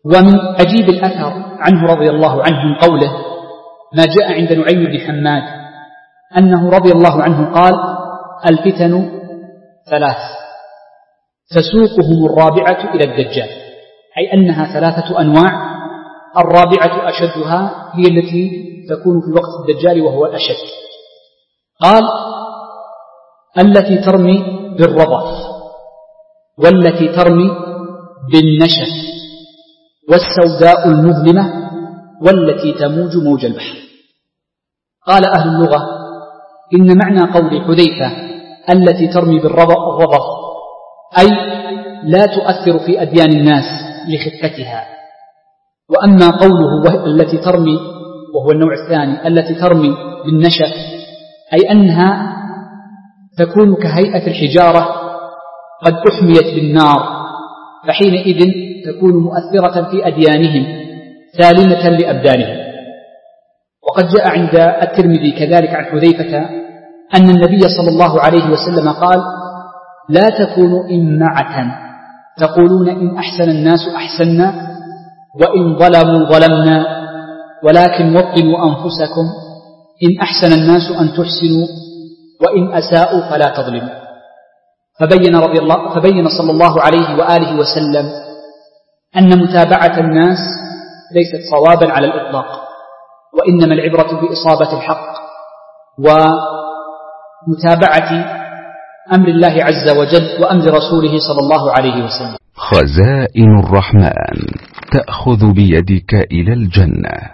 ومن عجيب الأثر عنه رضي الله عنه من قوله ما جاء عند نعيم بن حماد أنه رضي الله عنه قال الفتن ثلاث تسوقهم الرابعة إلى الدجال، أي أنها ثلاثة أنواع، الرابعة أشدها هي التي تكون في وقت الدجال وهو الأشد. قال التي ترمي بالرضف، والتي ترمي بالنشف، والسوداء المظلمة، والتي تموج موج البحر. قال أهل اللغة إن معنى قول حذيفة التي ترمي بالرضف أي لا تؤثر في أديان الناس لخفتها، وأما قوله التي ترمي وهو النوع الثاني التي ترمي بالنشف أي أنها تكون كهيئة الحجارة قد أحميت بالنار، فحينئذ تكون مؤثرة في أديانهم سالمة لأبدانهم. وقد جاء عند الترمذي كذلك عن حذيفة أن النبي صلى الله عليه وسلم قال لا تكونوا إمعة تقولون إن أحسن الناس أحسننا وإن ظلموا ظلمنا، ولكن وطنوا أنفسكم إن أحسن الناس أن تحسنوا وإن أساءوا فلا تظلموا. فبين صلى الله عليه وآله وسلم أن متابعة الناس ليست صوابا على الإطلاق، وإنما العبرة بإصابة الحق ومتابعة أمر الله عز وجل وأمر رسوله صلى الله عليه وسلم. خزائن الرحمن تأخذ بيدك إلى الجنة.